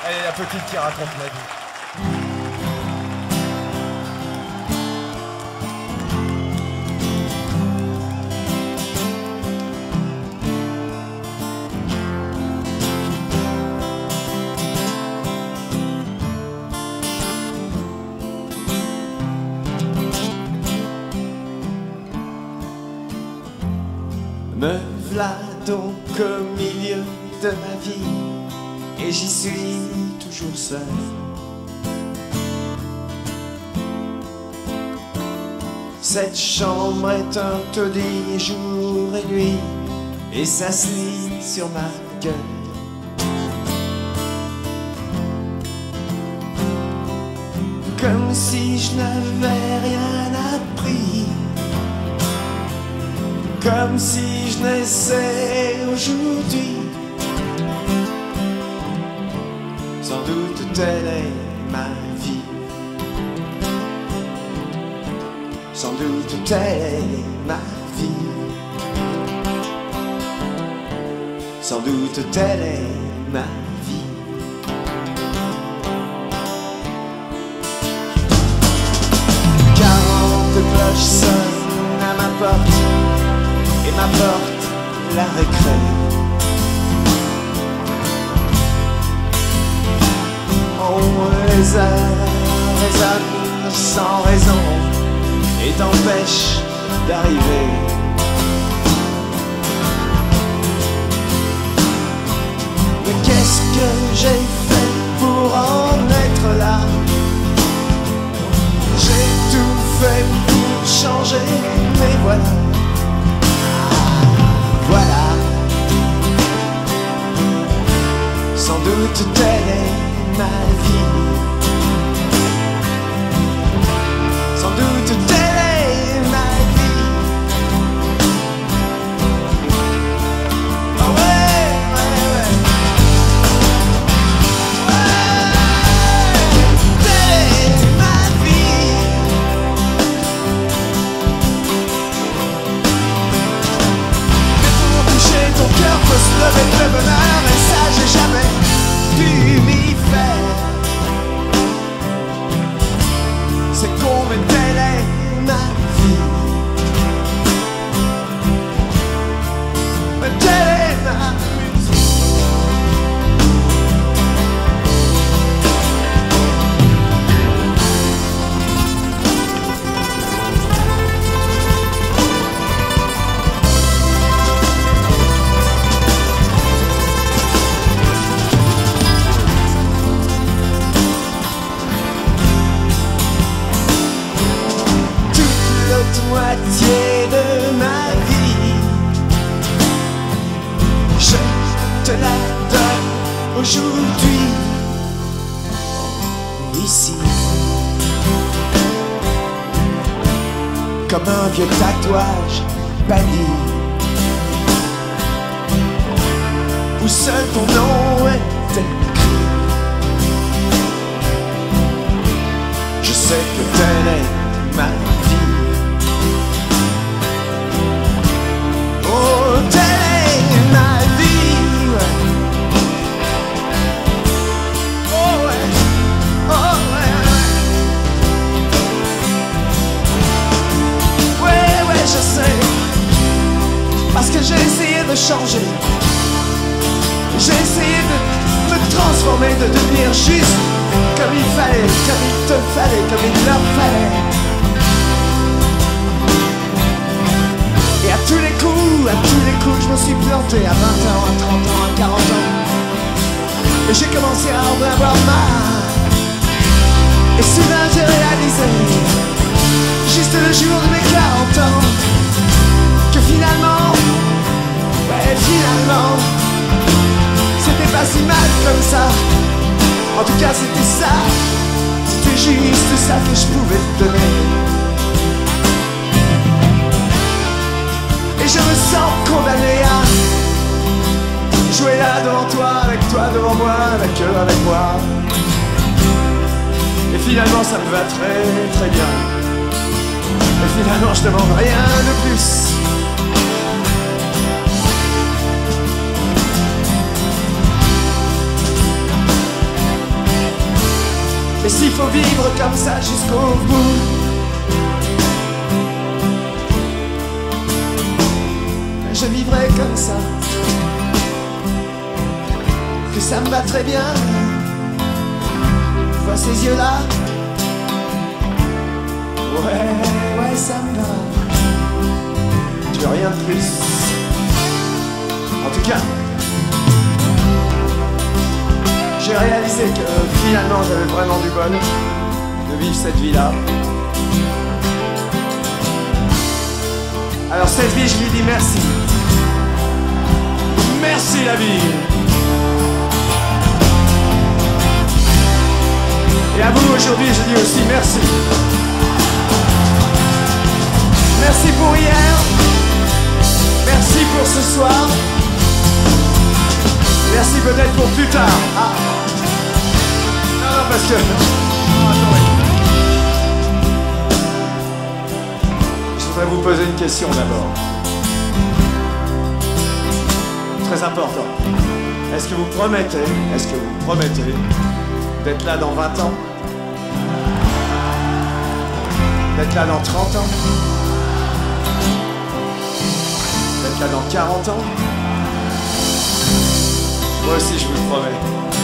Allez, la petite qui raconte ma vie. Me v'là donc au milieu de ma vie, et j'y suis toujours seul. Cette chambre est un taudis jour et nuit, et ça se lit sur ma gueule. Comme si je n'avais rien appris, comme si je naissais aujourd'hui. Sans doute telle est ma vie. Sans doute telle est ma vie. Sans doute telle est ma vie. 40 cloches sonnent à ma porte, et m'apporte la récré. Oh, les heures résonnent sans raison et t'empêchent d'arriver. Mais qu'est-ce que j'ai fait pour en être là? J'ai tout fait pour changer, mais voilà. Voilà, sans doute telle est ma vie. Sans doute telle est ma vie. Oh ouais, ouais, ouais. Ouais, telle est ma vie. Ton cœur peut se lever de bonheur, et ça j'ai jamais dû m'y faire. C'est con mais telle est ma vie. Mais telle est ma musique. Moitié de ma vie, je te la donne aujourd'hui, ici, comme un vieux tatouage banni, où seul ton nom est écrit. Je sais que telle est ma vie. Oh, telle est ma vie, ouais. Oh, ouais, oh, ouais, ouais. Ouais, ouais, je sais. Parce que j'ai essayé de changer. J'ai essayé de me transformer, de devenir juste comme il fallait, comme il te fallait, comme il leur fallait. Et à tous les coups, je me suis planté à 20 ans, à 30 ans, à 40 ans. Et j'ai commencé à en avoir marre. Et soudain j'ai réalisé, juste le jour de mes 40 ans, que finalement, ouais finalement, c'était pas si mal comme ça. En tout cas c'était ça, c'était juste ça que je pouvais te donner. Et je me sens condamné à jouer là devant toi, avec toi devant moi, avec eux, avec moi. Et finalement ça me va très très bien. Et finalement je demande rien de plus. Et s'il faut vivre comme ça jusqu'au bout, je vivrai comme ça. Que ça me va très bien. Je vois ces yeux-là. Ouais, ça me va. Tu veux rien de plus. En tout cas, j'ai réalisé que finalement j'avais vraiment du bol de vivre cette vie-là. Alors cette vie, je lui dis merci. Merci la vie. Et à vous aujourd'hui, je dis aussi merci. Merci pour hier. Merci pour ce soir. Merci peut-être pour plus tard. Ah. Non, parce que... Je voudrais vous poser une question d'abord. Très important. Est-ce que vous promettez d'être là dans 20 ans? D'être là dans 30 ans? D'être là dans 40 ans? Moi aussi je vous le promets.